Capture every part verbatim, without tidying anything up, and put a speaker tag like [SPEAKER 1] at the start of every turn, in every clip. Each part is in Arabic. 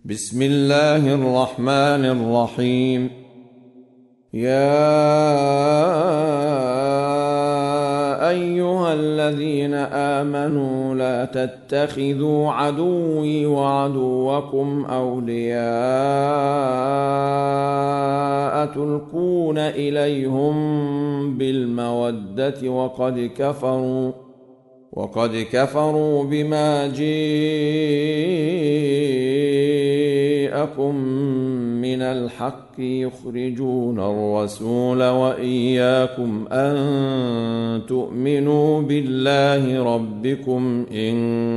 [SPEAKER 1] بسم الله الرحمن الرحيم. يا أيها الذين آمنوا لا تتخذوا عدوي وعدوكم أولياء تلقون إليهم بالمودة وقد كفروا وقد كفروا بما جاءكم من الحق يخرجون الرسول وإياكم أن تؤمنوا بالله ربكم إن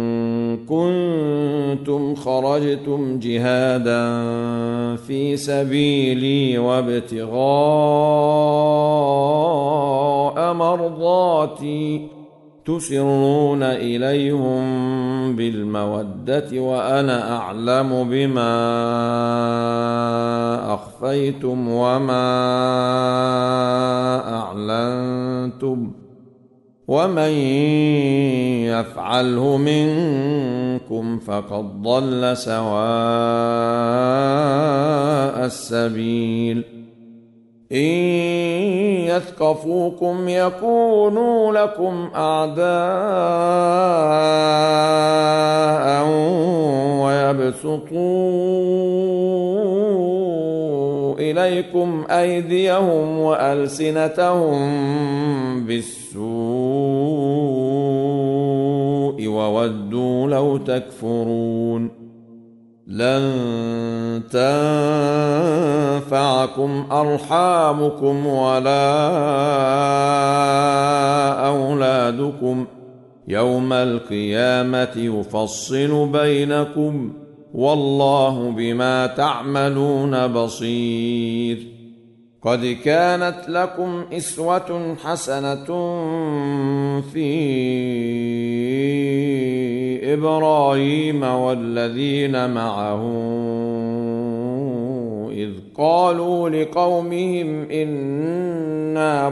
[SPEAKER 1] كنتم خرجتم جهادا في سبيلي وابتغاء مرضاتي تسرون إليهم بالمودة وأنا أعلم بما أخفيتم وما أعلنتم ومن يفعله منكم فقد ضل سواء السبيل. إن يثقفوكم يكونوا لكم أعداء ويبسطوا إليكم أيديهم وألسنتهم بالسوء وودوا لو تكفرون. لن تنفعكم أرحامكم ولا أولادكم يوم القيامة يفصل بينكم والله بما تعملون بصير. قد كانت لكم أسوة حسنة في إبراهيم والذين معه إذ قالوا لقومهم إنا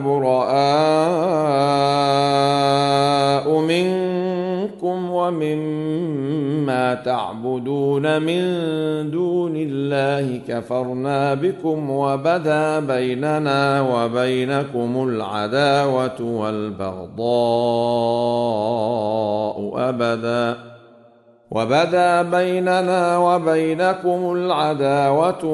[SPEAKER 1] براء منكم ومما تعبدون من دون الله كفرنا بكم وبدا بيننا وبينكم العداوة والبغضاء أبدا وبدا بيننا وبينكم العداوة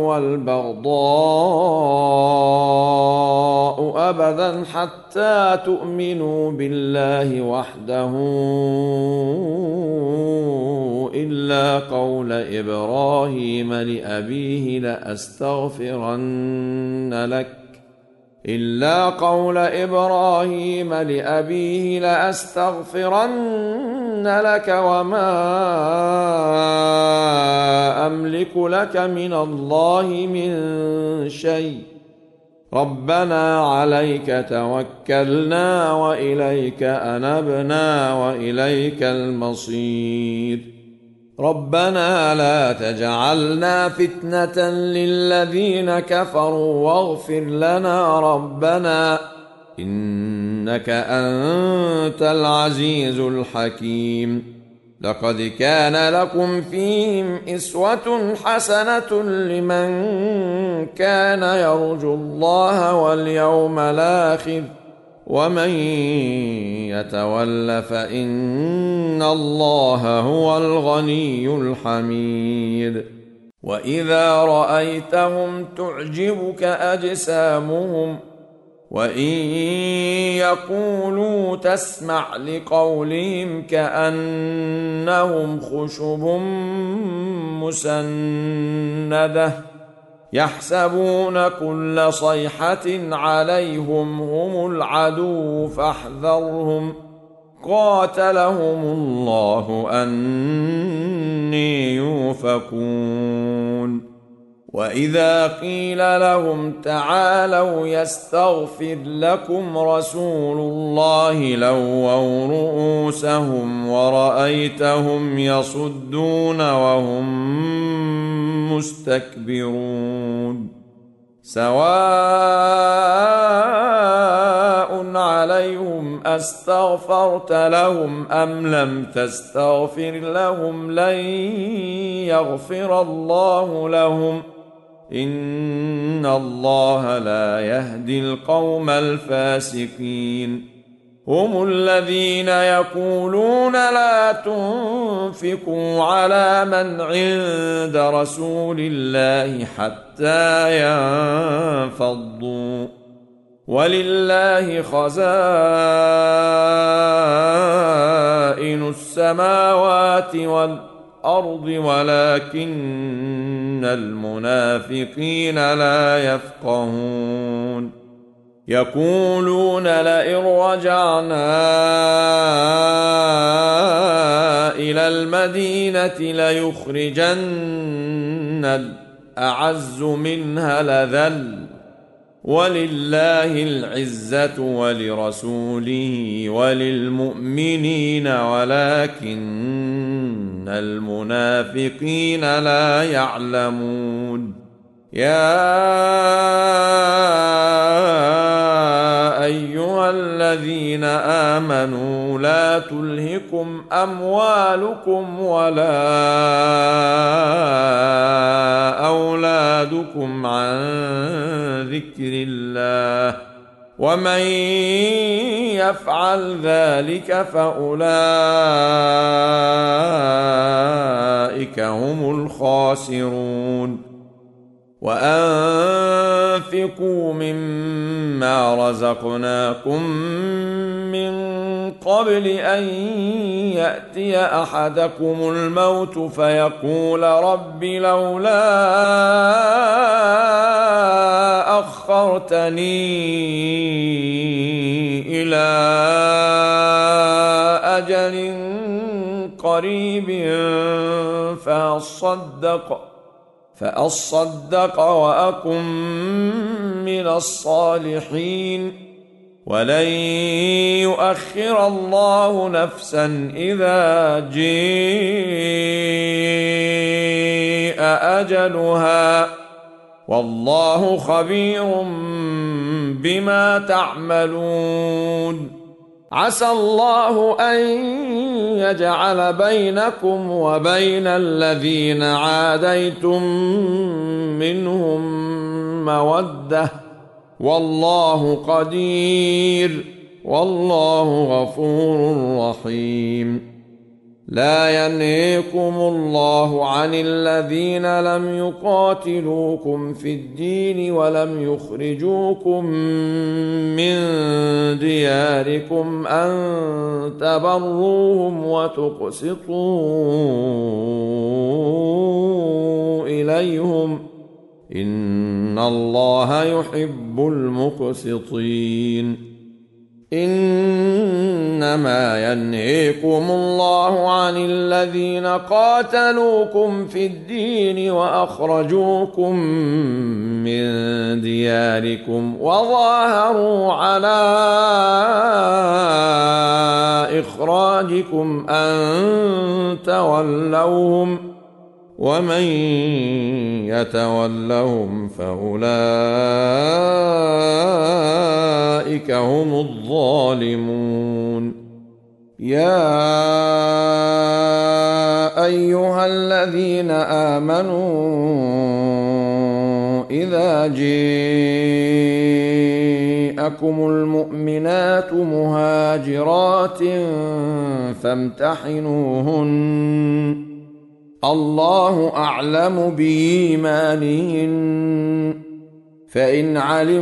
[SPEAKER 1] والبغضاء أبدا حتى تؤمنوا بالله وحده إلا قول إبراهيم لأبيه لأستغفرن لك إلا قول إبراهيم لأبيه لأستغفرن لك وما أملك لك من الله من شيء ربنا عليك توكلنا وإليك أنبنا وإليك المصير. ربنا لا تجعلنا فتنة للذين كفروا واغفر لنا ربنا إنك أنت العزيز الحكيم. لقد كان لكم فيهم أسوة حسنة لمن كان يرجو الله واليوم الآخر ومن يتول فإن الله هو الغني الحميد. وإذا رأيتهم تعجبك أجسامهم وإن يقولوا تسمع لقولهم كأنهم خشب مسندة يحسبون كل صيحة عليهم هم العدو فاحذرهم قاتلهم الله أني يؤفكون. وإذا قيل لهم تعالوا يستغفر لكم رسول الله لووا رؤوسهم ورأيتهم يصدون وهم مستكبرون. سواء عليهم أستغفرت لهم أم لم تستغفر لهم لن يغفر الله لهم إن الله لا يهدي القوم الفاسقين هم الذين يقولون لا تنفقوا على من عند رسول الله حتى ينفضوا ولله خزائن السماوات والأرض ولكن المنافقين لا يفقهون يقولون لئن رجعنا إلى المدينة ليخرجن الأعز منها الأذل ولله العزة ولرسوله وللمؤمنين ولكن المنافقين لا يعلمون يا أيها الذين آمنوا لا تلهكم أموالكم ولا أولادكم عن ذكر الله ومن يفعل ذلك فأولئك هم الخاسرون وأنفقوا مما رزقناكم من قبل أن يأتي أحدكم الموت فيقول رب لولا أخرتني إلى أجل قريب فأصدق فأصدق وأكن من الصالحين ولن يؤخر الله نفسا إذا جاء أجلها والله خبير بما تعملون عسى الله أن يجعل بينكم وبين الذين عاديتم منهم مودة والله قدير والله غفور رحيم لا ينهيكم الله عن الذين لم يقاتلوكم في الدين ولم يخرجوكم من دياركم أن تبروهم وتقسطوا إليهم إن الله يحب المقسطين إنما ينهيكم الله عن الذين قاتلوكم في الدين وأخرجوكم من دياركم وظاهروا على إخراجكم أن تولوهم ومن يتولهم فأولئك هم الظالمون يا أيها الذين آمنوا إذا جاءكم المؤمنات مهاجرات فامتحنوهن الله أعلم بإيمانهن فإن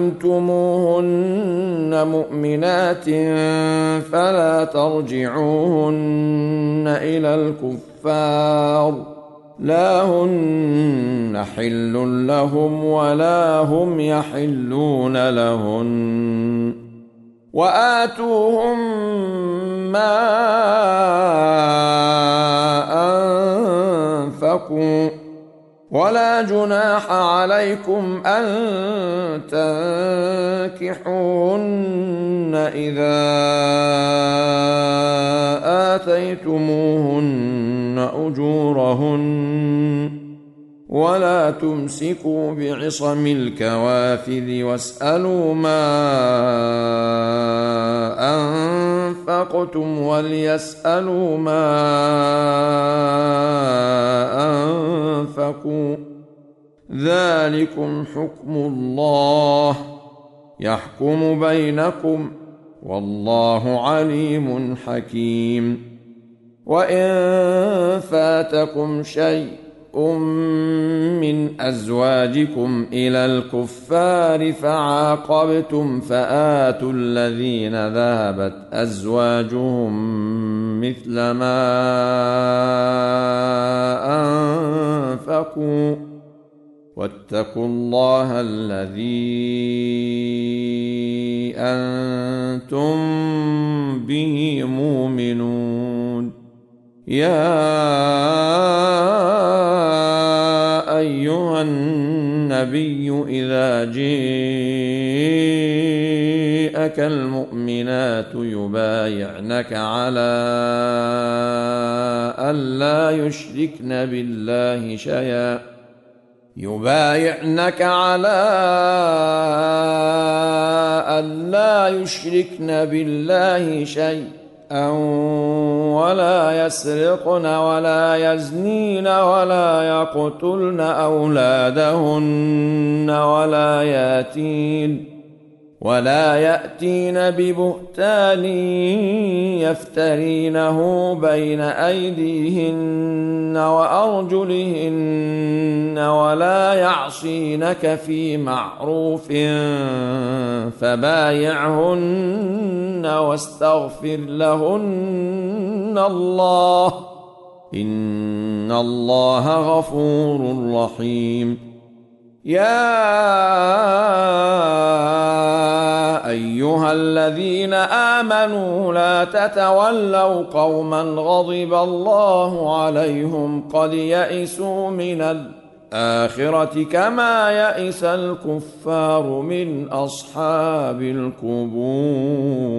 [SPEAKER 1] علمتموهن مؤمنات فلا ترجعوهن إلى الكفار لا هن حل لهم ولا هم يحلون لهن وآتوهم ما أنفقوا ولا جناح عليكم أن تنكحوهن إذا آتيتموهن أجورهن ولا تمسكوا بعصم الكوافر واسألوا ما أنفقتم وليسألوا ما أنفقوا ذلكم حكم الله يحكم بينكم والله عليم حكيم. وإن فاتكم شيء من أزواجكم إلى الكفار فعاقبتم فآتوا الذين ذهبت أزواجهم مثل ما أنفقوا واتقوا الله الذي أنتم به مؤمنون. يا أيها النبي إذا جاءك المؤمنات يبايعنك على ألا يشركن بالله شيئا يبايعنك على ألا يشركن بالله شيئا ولا يسرقن ولا يزنين ولا يقتلن أولادهن ولا ياتين ولا يأتين ببهتان يفترينه بين أيديهن وأرجلهن ولا يعصينك في معروف فبايعهن واستغفر لهن الله إن الله غفور رحيم. يا أيها الذين آمنوا لا تتولوا قوما غضب الله عليهم قد يئسوا من الآخرة كما يئس الكفار من أصحاب القبور.